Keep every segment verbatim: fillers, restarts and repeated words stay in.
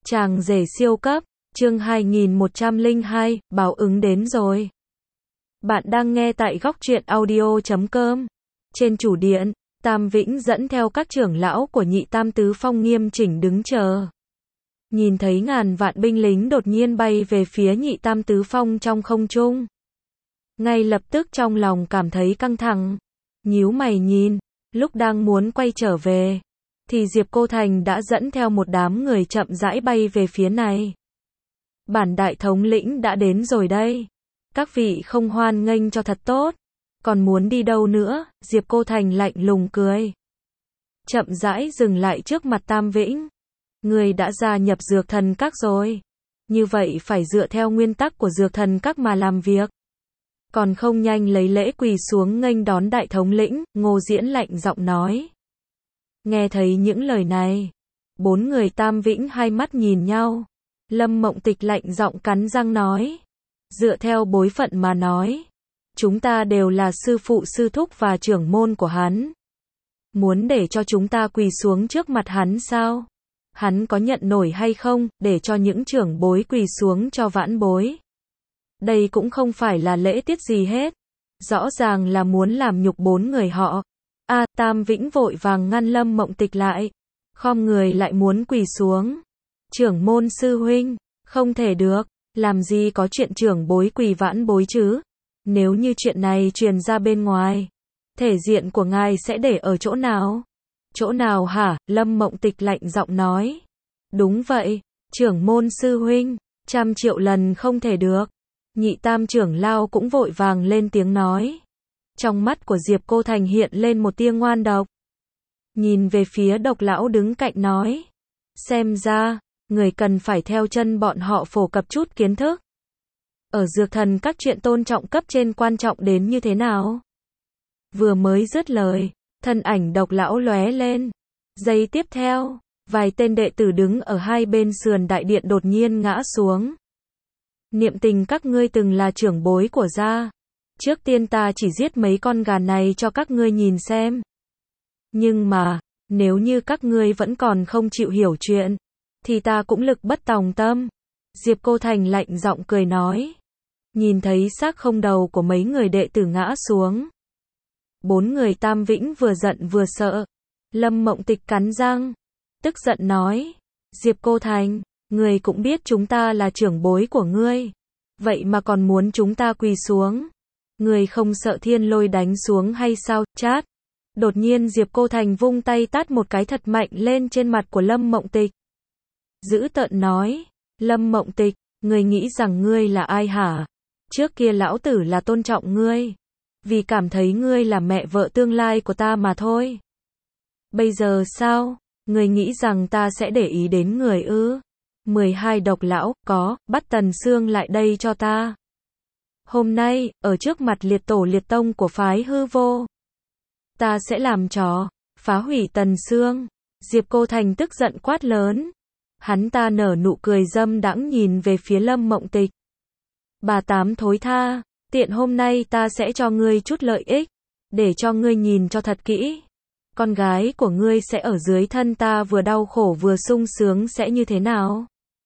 Chàng rể siêu cấp, chương hai nghìn một trăm lẻ hai, báo ứng đến rồi. Bạn đang nghe tại góc truyện audio chấm com. Trên chủ điện, Tam Vĩnh dẫn theo các trưởng lão của Nhị Tam Tứ Phong nghiêm chỉnh đứng chờ. Nhìn thấy ngàn vạn binh lính đột nhiên bay về phía Nhị Tam Tứ Phong trong không trung. Ngay lập tức trong lòng cảm thấy căng thẳng. Nhíu mày nhìn, lúc đang muốn quay trở về, thì Diệp Cô Thành đã dẫn theo một đám người chậm rãi bay về phía này. Bản đại thống lĩnh đã đến rồi đây. Các vị không hoan nghênh cho thật tốt. Còn muốn đi đâu nữa? Diệp Cô Thành lạnh lùng cười. Chậm rãi dừng lại trước mặt Tam Vĩnh. Người đã gia nhập dược thần các rồi. Như vậy phải dựa theo nguyên tắc của dược thần các mà làm việc. Còn không nhanh lấy lễ quỳ xuống nghênh đón đại thống lĩnh, Ngô Diễn lạnh giọng nói. Nghe thấy những lời này, bốn người Tam Vĩnh hai mắt nhìn nhau. Lâm Mộng Tịch lạnh giọng cắn răng nói. Dựa theo bối phận mà nói, chúng ta đều là sư phụ sư thúc và trưởng môn của hắn. Muốn để cho chúng ta quỳ xuống trước mặt hắn sao? Hắn có nhận nổi hay không, để cho những trưởng bối quỳ xuống cho vãn bối? Đây cũng không phải là lễ tiết gì hết. Rõ ràng là muốn làm nhục bốn người họ. A, Tam Vĩnh vội vàng ngăn Lâm Mộng Tịch lại. Khom người lại muốn quỳ xuống. Trưởng môn sư huynh, không thể được, làm gì có chuyện trưởng bối quỳ vãn bối chứ? Nếu như chuyện này truyền ra bên ngoài, thể diện của ngài sẽ để ở chỗ nào? Chỗ nào hả? Lâm Mộng Tịch lạnh giọng nói. Đúng vậy, trưởng môn sư huynh, trăm triệu lần không thể được. Nhị Tam trưởng lao cũng vội vàng lên tiếng nói. Trong mắt của Diệp Cô Thành hiện lên một tia ngoan độc. Nhìn về phía Độc lão đứng cạnh nói. Xem ra, người cần phải theo chân bọn họ phổ cập chút kiến thức. Ở dược thần các chuyện tôn trọng cấp trên quan trọng đến như thế nào? Vừa mới dứt lời, thân ảnh Độc lão lóe lên. Giây tiếp theo, vài tên đệ tử đứng ở hai bên sườn đại điện đột nhiên ngã xuống. Niệm Tình, các ngươi từng là trưởng bối của gia. Trước tiên ta chỉ giết mấy con gà này cho các ngươi nhìn xem. Nhưng mà, nếu như các ngươi vẫn còn không chịu hiểu chuyện, thì ta cũng lực bất tòng tâm. Diệp Cô Thành lạnh giọng cười nói. Nhìn thấy xác không đầu của mấy người đệ tử ngã xuống. Bốn người Tam Vĩnh vừa giận vừa sợ. Lâm Mộng Tịch cắn răng, tức giận nói. Diệp Cô Thành, ngươi cũng biết chúng ta là trưởng bối của ngươi. Vậy mà còn muốn chúng ta quỳ xuống. Ngươi không sợ thiên lôi đánh xuống hay sao? Chát. Đột nhiên Diệp Cô Thành vung tay tát một cái thật mạnh lên trên mặt của Lâm Mộng Tịch. Dữ tợn nói. Lâm Mộng Tịch, ngươi nghĩ rằng ngươi là ai hả? Trước kia lão tử là tôn trọng ngươi. Vì cảm thấy ngươi là mẹ vợ tương lai của ta mà thôi. Bây giờ sao? Ngươi nghĩ rằng ta sẽ để ý đến người ư? mười hai Độc lão, có, bắt Tần Sương lại đây cho ta. Hôm nay, ở trước mặt liệt tổ liệt tông của phái hư vô, ta sẽ làm trò, phá hủy Tần Sương. Diệp Cô Thành tức giận quát lớn. Hắn ta nở nụ cười dâm đãng nhìn về phía Lâm Mộng Tịch. Bà tám thối tha, tiện hôm nay ta sẽ cho ngươi chút lợi ích, để cho ngươi nhìn cho thật kỹ. Con gái của ngươi sẽ ở dưới thân ta vừa đau khổ vừa sung sướng sẽ như thế nào?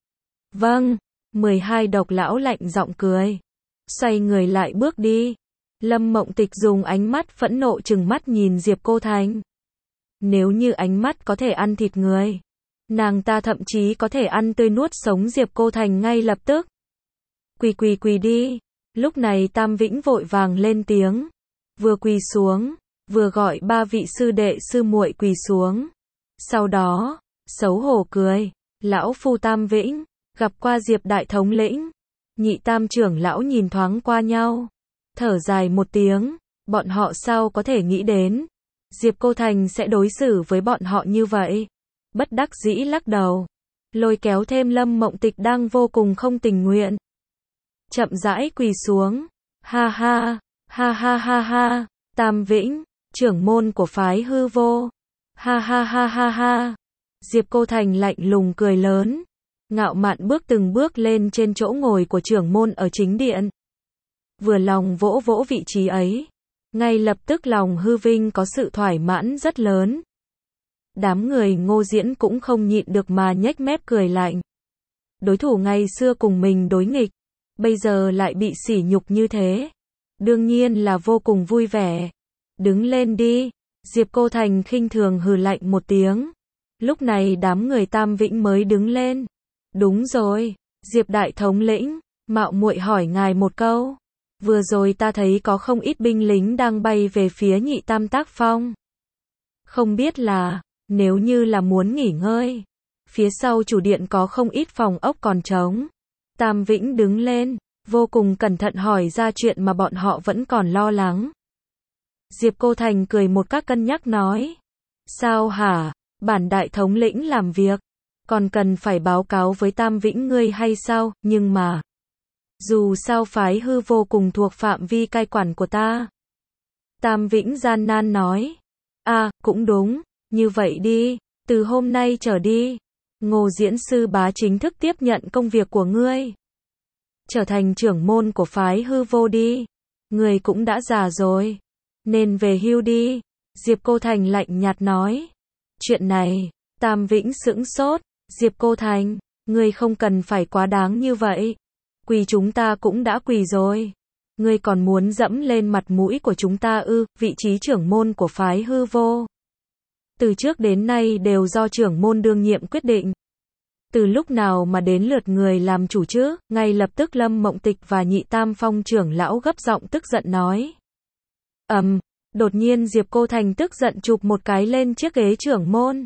Vâng, mười hai Độc lão lạnh giọng cười. Xoay người lại bước đi. Lâm Mộng Tịch dùng ánh mắt phẫn nộ trừng mắt nhìn Diệp Cô Thành. Nếu như ánh mắt có thể ăn thịt người, nàng ta thậm chí có thể ăn tươi nuốt sống Diệp Cô Thành ngay lập tức. Quỳ quỳ quỳ đi. Lúc này Tam Vĩnh vội vàng lên tiếng. Vừa quỳ xuống, vừa gọi ba vị sư đệ sư muội quỳ xuống. Sau đó, xấu hổ cười. Lão phu Tam Vĩnh, gặp qua Diệp đại thống lĩnh. Nhị Tam trưởng lão nhìn thoáng qua nhau. Thở dài một tiếng. Bọn họ sao có thể nghĩ đến Diệp Cô Thành sẽ đối xử với bọn họ như vậy. Bất đắc dĩ lắc đầu. Lôi kéo thêm Lâm Mộng Tịch đang vô cùng không tình nguyện. Chậm rãi quỳ xuống. Ha ha, ha ha ha ha. Tam Vĩnh, trưởng môn của phái hư vô. Ha ha ha ha ha. Diệp Cô Thành lạnh lùng cười lớn. Ngạo mạn bước từng bước lên trên chỗ ngồi của trưởng môn ở chính điện. Vừa lòng vỗ vỗ vị trí ấy. Ngay lập tức lòng hư vinh có sự thoải mãn rất lớn. Đám người Ngô Diễn cũng không nhịn được mà nhếch mép cười lạnh. Đối thủ ngày xưa cùng mình đối nghịch, bây giờ lại bị sỉ nhục như thế. Đương nhiên là vô cùng vui vẻ. Đứng lên đi. Diệp Cô Thành khinh thường hừ lạnh một tiếng. Lúc này đám người Tam Vĩnh mới đứng lên. Đúng rồi, Diệp Đại Thống lĩnh, mạo muội hỏi ngài một câu. Vừa rồi ta thấy có không ít binh lính đang bay về phía Nhị Tam Tác Phong. Không biết là, nếu như là muốn nghỉ ngơi, phía sau chủ điện có không ít phòng ốc còn trống. Tam Vĩnh đứng lên, vô cùng cẩn thận hỏi ra chuyện mà bọn họ vẫn còn lo lắng. Diệp Cô Thành cười một cách cân nhắc nói. Sao hả, bản đại thống lĩnh làm việc, còn cần phải báo cáo với Tam Vĩnh ngươi hay sao, nhưng mà, dù sao phái hư vô cùng thuộc phạm vi cai quản của ta. Tam Vĩnh gian nan nói. À, cũng đúng, như vậy đi, từ hôm nay trở đi, Ngô Diễn Sư Bá chính thức tiếp nhận công việc của ngươi. Trở thành trưởng môn của phái hư vô đi. Ngươi cũng đã già rồi, nên về hưu đi. Diệp Cô Thành lạnh nhạt nói. Chuyện này, Tam Vĩnh sững sốt. Diệp Cô Thành, ngươi không cần phải quá đáng như vậy. Quỳ chúng ta cũng đã quỳ rồi. Ngươi còn muốn dẫm lên mặt mũi của chúng ta ư? Vị trí trưởng môn của phái hư vô, từ trước đến nay đều do trưởng môn đương nhiệm quyết định. Từ lúc nào mà đến lượt người làm chủ chứ? Ngay lập tức Lâm Mộng Tịch và Nhị Tam Phong trưởng lão gấp giọng tức giận nói. Ầm, um, đột nhiên Diệp Cô Thành tức giận chụp một cái lên chiếc ghế trưởng môn.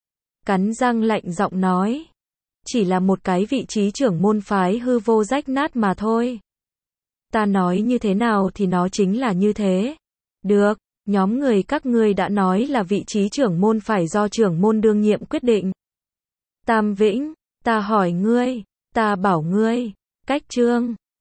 Cắn răng lạnh giọng nói. Chỉ là một cái vị trí trưởng môn phái hư vô rách nát mà thôi. Ta nói như thế nào thì nó chính là như thế. Được, nhóm người các ngươi đã nói là vị trí trưởng môn phải do trưởng môn đương nhiệm quyết định. Tam Vĩnh, ta hỏi ngươi, ta bảo ngươi, cách chương